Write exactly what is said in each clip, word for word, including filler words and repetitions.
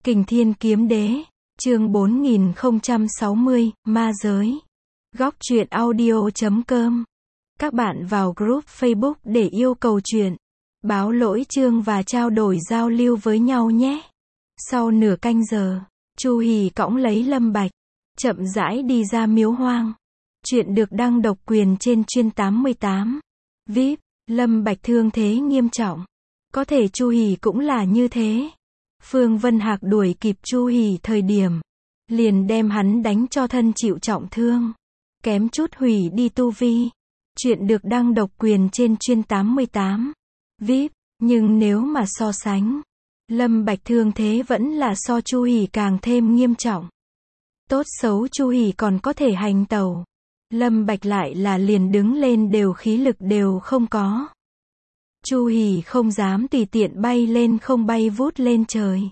Kình Thiên Kiếm Đế, chương bốn nghìn không trăm sáu mươi, Ma Giới. Góc truyện audio chấm com. Các bạn vào group Facebook để yêu cầu truyện, báo lỗi chương và trao đổi giao lưu với nhau nhé. Sau nửa canh giờ, Chu Hỉ cõng lấy Lâm Bạch, chậm rãi đi ra miếu hoang. Chuyện được đăng độc quyền trên chuyên tám mươi tám. vê i pê, Lâm Bạch thương thế nghiêm trọng. Có thể Chu Hỉ cũng là như thế. Phương Vân Hạc đuổi kịp Chu Hỉ thời điểm, liền đem hắn đánh cho thân chịu trọng thương, kém chút hủy đi tu vi. Chuyện được đăng độc quyền trên chuyên tám mươi tám. vê i pê, nhưng nếu mà so sánh, Lâm Bạch thương thế vẫn là so Chu Hỉ càng thêm nghiêm trọng. Tốt xấu Chu Hỉ còn có thể hành tẩu, Lâm Bạch lại là liền đứng lên đều khí lực đều không có. Chu Hỉ không dám tùy tiện bay lên không bay vút lên trời.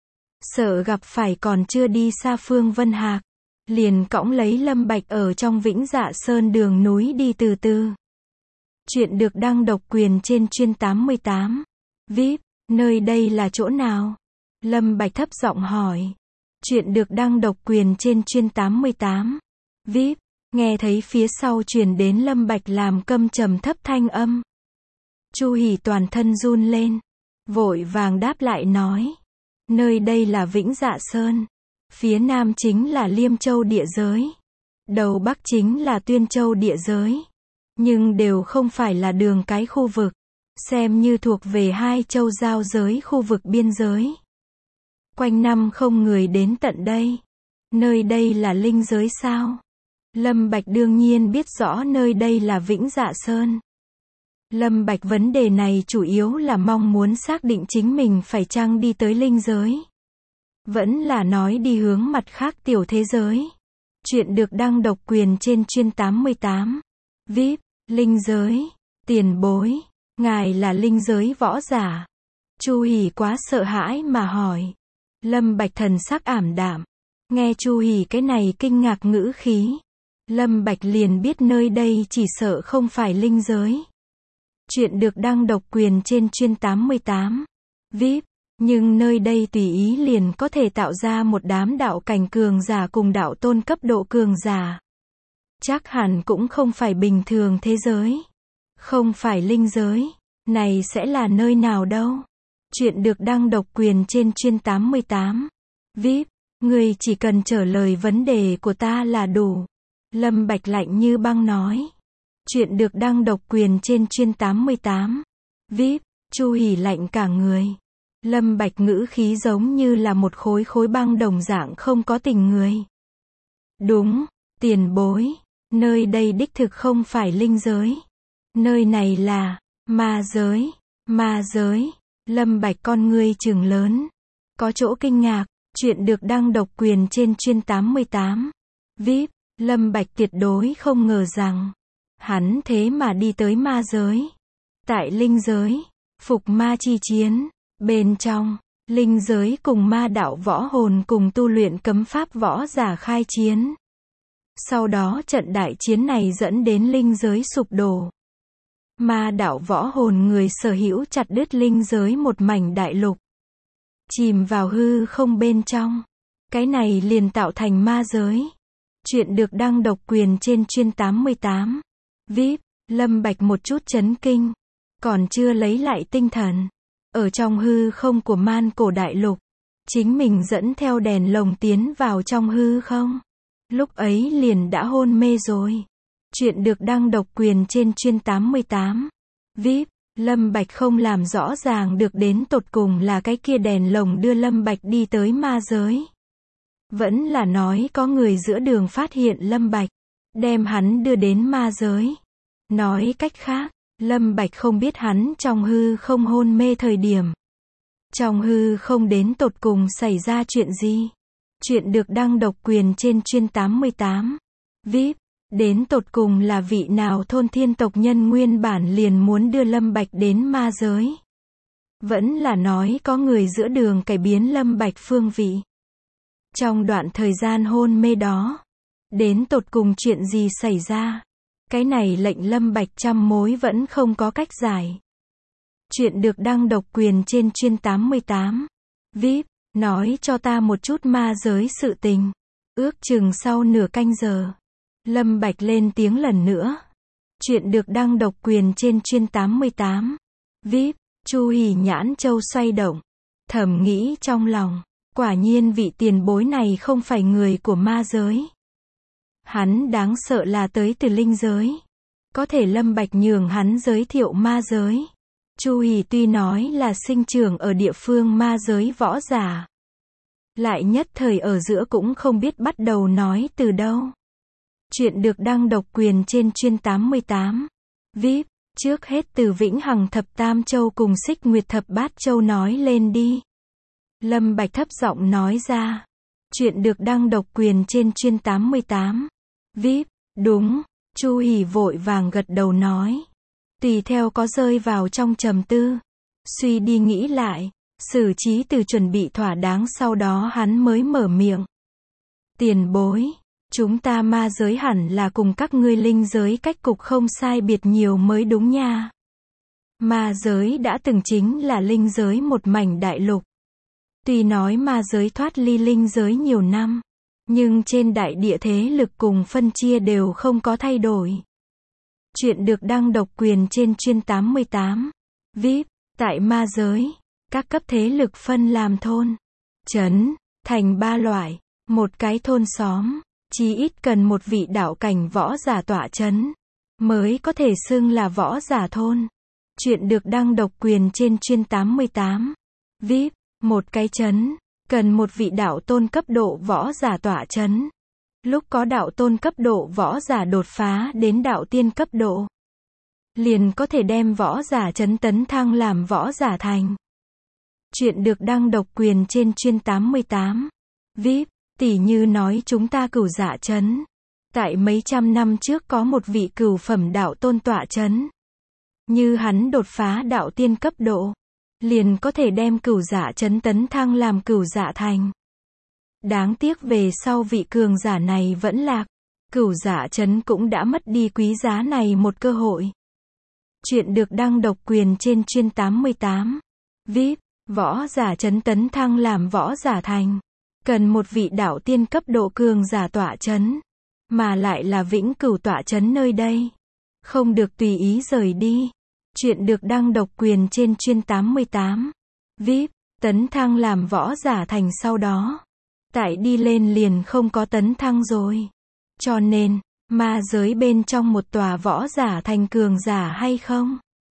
Sợ gặp phải còn chưa đi xa Phương Vân Hạc, liền cõng lấy Lâm Bạch ở trong Vĩnh Dạ Sơn đường núi đi từ từ. Chuyện được đăng độc quyền trên chuyên tám mươi tám. vê i pê, nơi đây là chỗ nào? Lâm Bạch thấp giọng hỏi. Chuyện được đăng độc quyền trên chuyên tám mươi tám. vê i pê, nghe thấy phía sau truyền đến Lâm Bạch làm câm trầm thấp thanh âm. Chu Hỉ toàn thân run lên, vội vàng đáp lại nói. Nơi đây là Vĩnh Dạ Sơn, phía nam chính là Liêm Châu địa giới, đầu bắc chính là Tuyên Châu địa giới, nhưng đều không phải là đường cái khu vực, xem như thuộc về hai châu giao giới khu vực biên giới. Quanh năm không người đến tận đây. Nơi đây là linh giới sao? Lâm Bạch đương nhiên biết rõ nơi đây là Vĩnh Dạ Sơn. Lâm Bạch vấn đề này chủ yếu là mong muốn xác định chính mình phải chăng đi tới linh giới, vẫn là nói đi hướng mặt khác tiểu thế giới. Chuyện được đăng độc quyền trên chuyên tám mươi tám. vê i pê, linh giới, tiền bối, ngài là linh giới võ giả? Chu Hỉ quá sợ hãi mà hỏi. Lâm Bạch thần sắc ảm đạm, nghe Chu Hỉ cái này kinh ngạc ngữ khí, Lâm Bạch liền biết nơi đây chỉ sợ không phải linh giới. Chuyện được đăng độc quyền trên chuyên tám mươi tám. vê i pê, nhưng nơi đây tùy ý liền có thể tạo ra một đám đạo cảnh cường giả cùng đạo tôn cấp độ cường giả. Chắc hẳn cũng không phải bình thường thế giới. Không phải linh giới. Này sẽ là nơi nào đâu? Chuyện được đăng độc quyền trên chuyên tám mươi tám. vê i pê, người chỉ cần trả lời vấn đề của ta là đủ. Lâm Bạch lạnh như băng nói. Chuyện được đăng độc quyền trên chuyên tám mươi tám. vê i pê, Chu Hỉ lạnh cả người. Lâm Bạch ngữ khí giống như là một khối khối băng đồng dạng không có tình người. Đúng, tiền bối, nơi đây đích thực không phải linh giới. Nơi này là ma giới. Ma giới. Lâm Bạch con ngươi trừng lớn, có chỗ kinh ngạc. Chuyện được đăng độc quyền trên chuyên tám mươi tám. vê i pê, Lâm Bạch tuyệt đối không ngờ rằng hắn thế mà đi tới ma giới. Tại linh giới, phục ma chi chiến, bên trong, linh giới cùng ma đạo võ hồn cùng tu luyện cấm pháp võ giả khai chiến. Sau đó trận đại chiến này dẫn đến linh giới sụp đổ. Ma đạo võ hồn người sở hữu chặt đứt linh giới một mảnh đại lục, chìm vào hư không bên trong. Cái này liền tạo thành ma giới. Chuyện được đăng độc quyền trên chuyên tám mươi tám. vê i pê, Lâm Bạch một chút chấn kinh, còn chưa lấy lại tinh thần. Ở trong hư không của man cổ đại lục, chính mình dẫn theo đèn lồng tiến vào trong hư không. Lúc ấy liền đã hôn mê rồi. Chuyện được đăng độc quyền trên chuyên tám mươi tám. vê i pê, Lâm Bạch không làm rõ ràng được đến tột cùng là cái kia đèn lồng đưa Lâm Bạch đi tới ma giới. Vẫn là nói có người giữa đường phát hiện Lâm Bạch, đem hắn đưa đến ma giới. Nói cách khác, Lâm Bạch không biết hắn trong hư không hôn mê thời điểm, trong hư không đến tột cùng xảy ra chuyện gì. Chuyện được đăng độc quyền trên chuyên tám mươi tám. vê i pê, đến tột cùng là vị nào thôn thiên tộc nhân nguyên bản liền muốn đưa Lâm Bạch đến ma giới. Vẫn là nói có người giữa đường cải biến Lâm Bạch phương vị. Trong đoạn thời gian hôn mê đó, đến tột cùng chuyện gì xảy ra? Cái này lệnh Lâm Bạch trăm mối vẫn không có cách giải. Chuyện được đăng độc quyền trên chuyên tám mươi tám. vê i pê, Nói cho ta một chút ma giới sự tình. Ước chừng sau nửa canh giờ, Lâm Bạch lên tiếng lần nữa. Chuyện được đăng độc quyền trên chuyên tám mươi tám. vê i pê, Chu Hỉ nhãn châu xoay động. Thầm nghĩ trong lòng, quả nhiên vị tiền bối này không phải người của ma giới. Hắn đáng sợ là tới từ linh giới. Có thể Lâm Bạch nhường hắn giới thiệu ma giới. Chu Hỉ tuy nói là sinh trưởng ở địa phương ma giới võ giả, lại nhất thời ở giữa cũng không biết bắt đầu nói từ đâu. Chuyện được đăng độc quyền trên chuyên tám mươi tám. vê i pê, trước hết từ Vĩnh Hằng Thập Tam Châu cùng Xích Nguyệt Thập Bát Châu nói lên đi. Lâm Bạch thấp giọng nói ra. Chuyện được đăng độc quyền trên chuyên tám mươi tám. vê i pê, đúng. Chu Hỉ vội vàng gật đầu nói. Tùy theo có rơi vào trong trầm tư. Suy đi nghĩ lại. Xử trí từ chuẩn bị thỏa đáng sau đó hắn mới mở miệng. Tiền bối. Chúng ta ma giới hẳn là cùng các ngươi linh giới cách cục không sai biệt nhiều mới đúng nha. Ma giới đã từng chính là linh giới một mảnh đại lục. Tuy nói ma giới thoát ly linh giới nhiều năm, nhưng trên đại địa thế lực cùng phân chia đều không có thay đổi. Chuyện được đăng độc quyền trên chuyên tám mươi tám. vê i pê, tại ma giới, các cấp thế lực phân làm thôn, trấn, thành ba loại. Một cái thôn xóm, chí ít cần một vị đạo cảnh võ giả tọa trấn, mới có thể xưng là võ giả thôn. Chuyện được đăng độc quyền trên chuyên tám mươi tám. vê i pê, một cái trấn, cần một vị đạo tôn cấp độ võ giả tọa trấn. Lúc có đạo tôn cấp độ võ giả đột phá đến đạo tiên cấp độ, liền có thể đem võ giả trấn tấn thăng làm võ giả thành. Chuyện được đăng độc quyền trên chuyên tám mươi tám. vê i pê, tỉ như nói chúng ta Cửu Dạ trấn. Tại mấy trăm năm trước có một vị cửu phẩm đạo tôn tọa trấn. Như hắn đột phá đạo tiên cấp độ, liền có thể đem Cửu Dạ trấn tấn thăng làm Cửu Dạ thành. Đáng tiếc về sau vị cường giả này vẫn lạc. Cửu Dạ trấn cũng đã mất đi quý giá này một cơ hội. Chuyện được đăng độc quyền trên chuyên tám mươi tám. vê i pê, võ giả trấn tấn thăng làm võ giả thành, cần một vị đạo tiên cấp độ cường giả tọa trấn, mà lại là vĩnh cửu tọa trấn nơi đây, không được tùy ý rời đi. Chuyện được đăng độc quyền trên chuyên tám mươi tám. vê i pê, tấn thăng làm võ giả thành sau đó, tại đi lên liền không có tấn thăng rồi. Cho nên, ma giới bên trong một tòa võ giả thành cường giả hay không,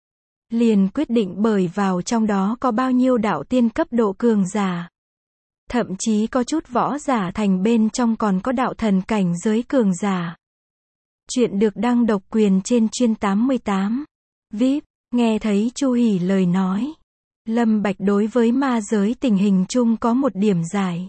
liền quyết định bởi vào trong đó có bao nhiêu đạo tiên cấp độ cường giả. Thậm chí có chút võ giả thành bên trong còn có đạo thần cảnh giới cường giả. Chuyện được đăng độc quyền trên chuyên tám mươi tám. vê i pê, nghe thấy Chu Hỉ lời nói. Lâm Bạch đối với ma giới tình hình chung có một điểm giải.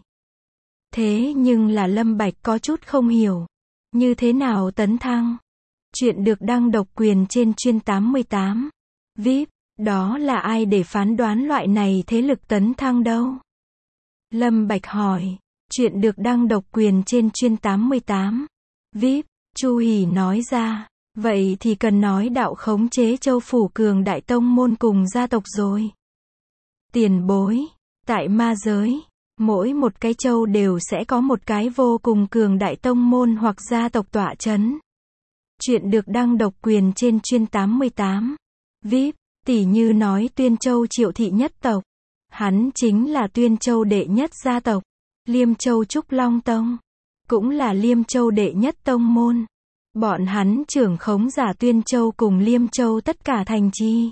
Thế nhưng là Lâm Bạch có chút không hiểu. Như thế nào tấn thăng? Chuyện được đăng độc quyền trên chuyên tám mươi tám. vê i pê, đó là ai để phán đoán loại này thế lực tấn thăng đâu? Lâm Bạch hỏi. Chuyện được đăng độc quyền trên chuyên tám mươi tám. vê i pê, Chu Hỉ nói ra. Vậy thì cần nói đạo khống chế châu phủ cường đại tông môn cùng gia tộc rồi. Tiền bối. Tại ma giới, mỗi một cái châu đều sẽ có một cái vô cùng cường đại tông môn hoặc gia tộc tọa trấn. Chuyện được đăng độc quyền trên chuyên tám mươi tám. vê i pê, tỉ như nói Tuyên Châu Triệu Thị nhất tộc. Hắn chính là Tuyên Châu đệ nhất gia tộc. Liêm Châu Trúc Long Tông, cũng là Liêm Châu đệ nhất tông môn. Bọn hắn trưởng khống giả Tuyên Châu cùng Liêm Châu tất cả thành trì.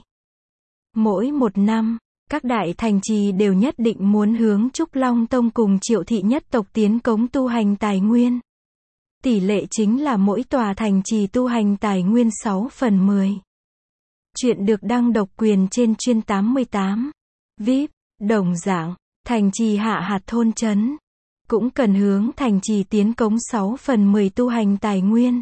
Mỗi một năm, các đại thành trì đều nhất định muốn hướng Trúc Long Tông cùng Triệu Thị nhất tộc tiến cống tu hành tài nguyên. Tỷ lệ chính là mỗi tòa thành trì tu hành tài nguyên sáu phần mười. Chuyện được đăng độc quyền trên chuyên tám mươi tám. vê i pê, đồng dạng, thành trì hạ hạt thôn trấn, cũng cần hướng thành trì tiến cống sáu phần mười tu hành tài nguyên.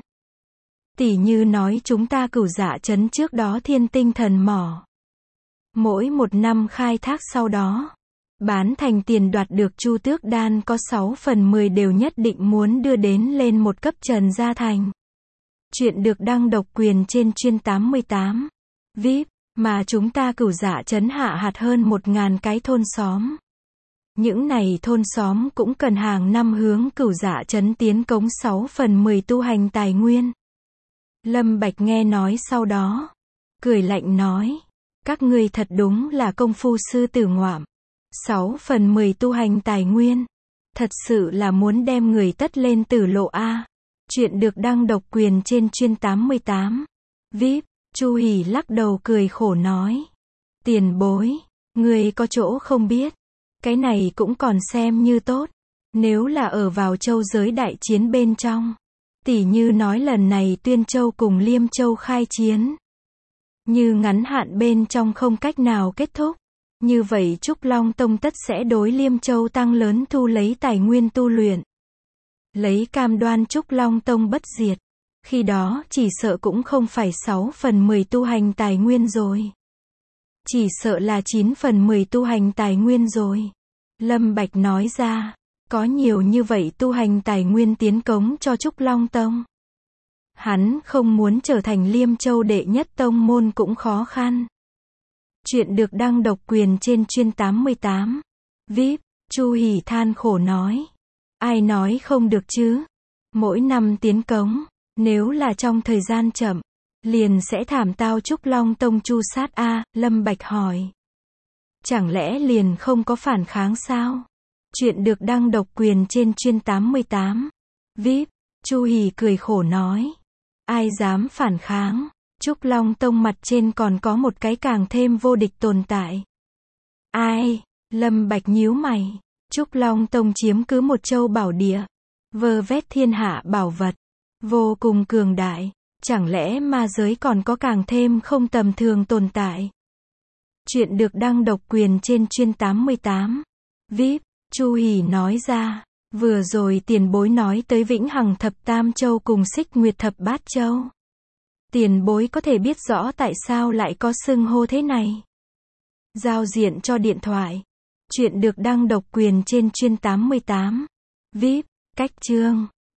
Tỷ như nói chúng ta Cửu Dạ trấn trước đó Thiên Tinh Thần Mỏ. Mỗi một năm khai thác sau đó, bán thành tiền đoạt được Chu Tước Đan có sáu phần mười đều nhất định muốn đưa đến lên một cấp Trần Gia Thành. Chuyện được đăng độc quyền trên chuyên tám mươi tám. vê i pê, mà chúng ta Cửu Dạ trấn hạ hạt hơn một ngàn cái thôn xóm. Những này thôn xóm cũng cần hàng năm hướng Cửu Dạ Trấn tiến cống sáu phần mười tu hành tài nguyên. Lâm Bạch nghe nói sau đó, cười lạnh nói, các ngươi thật đúng là công phu sư tử ngoạm. sáu phần mười tu hành tài nguyên, thật sự là muốn đem người tất lên tử lộ a. Chuyện được đăng độc quyền trên chuyên tám mươi tám. vê i pê, Chu Hỉ lắc đầu cười khổ nói, tiền bối, ngươi có chỗ không biết, cái này cũng còn xem như tốt. Nếu là ở vào châu giới đại chiến bên trong, tỉ như nói lần này Tuyên Châu cùng Liêm Châu khai chiến, như ngắn hạn bên trong không cách nào kết thúc, như vậy Trúc Long Tông tất sẽ đối Liêm Châu tăng lớn thu lấy tài nguyên tu luyện, lấy cam đoan Trúc Long Tông bất diệt. Khi đó chỉ sợ cũng không phải sáu phần mười tu hành tài nguyên rồi, chỉ sợ là chín phần mười tu hành tài nguyên rồi. Lâm Bạch nói ra, có nhiều như vậy tu hành tài nguyên tiến cống cho Trúc Long Tông, hắn không muốn trở thành Liêm Châu đệ nhất tông môn cũng khó khăn. Chuyện được đăng độc quyền trên chuyên tám mươi tám. vê i pê, Chu Hỉ than khổ nói, ai nói không được chứ, mỗi năm tiến cống, nếu là trong thời gian chậm, liền sẽ thảm tao Trúc Long Tông chu sát a. Lâm Bạch hỏi, chẳng lẽ liền không có phản kháng sao? Chuyện được đăng độc quyền trên chuyên tám mươi tám. vê i pê, Chu Hỉ cười khổ nói, ai dám phản kháng, Trúc Long Tông mặt trên còn có một cái càng thêm vô địch tồn tại. Ai? Lâm Bạch nhíu mày, Trúc Long Tông chiếm cứ một châu bảo địa, vơ vét thiên hạ bảo vật, vô cùng cường đại, chẳng lẽ ma giới còn có càng thêm không tầm thường tồn tại? Chuyện được đăng độc quyền trên chuyên tám mươi tám. vê i pê, Chu Hỉ nói ra, vừa rồi tiền bối nói tới Vĩnh Hằng Thập Tam Châu cùng Xích Nguyệt Thập Bát Châu. Tiền bối có thể biết rõ tại sao lại có xưng hô thế này? Giao diện cho điện thoại. Chuyện được đăng độc quyền trên chuyên tám mươi tám. vê i pê, cách chương.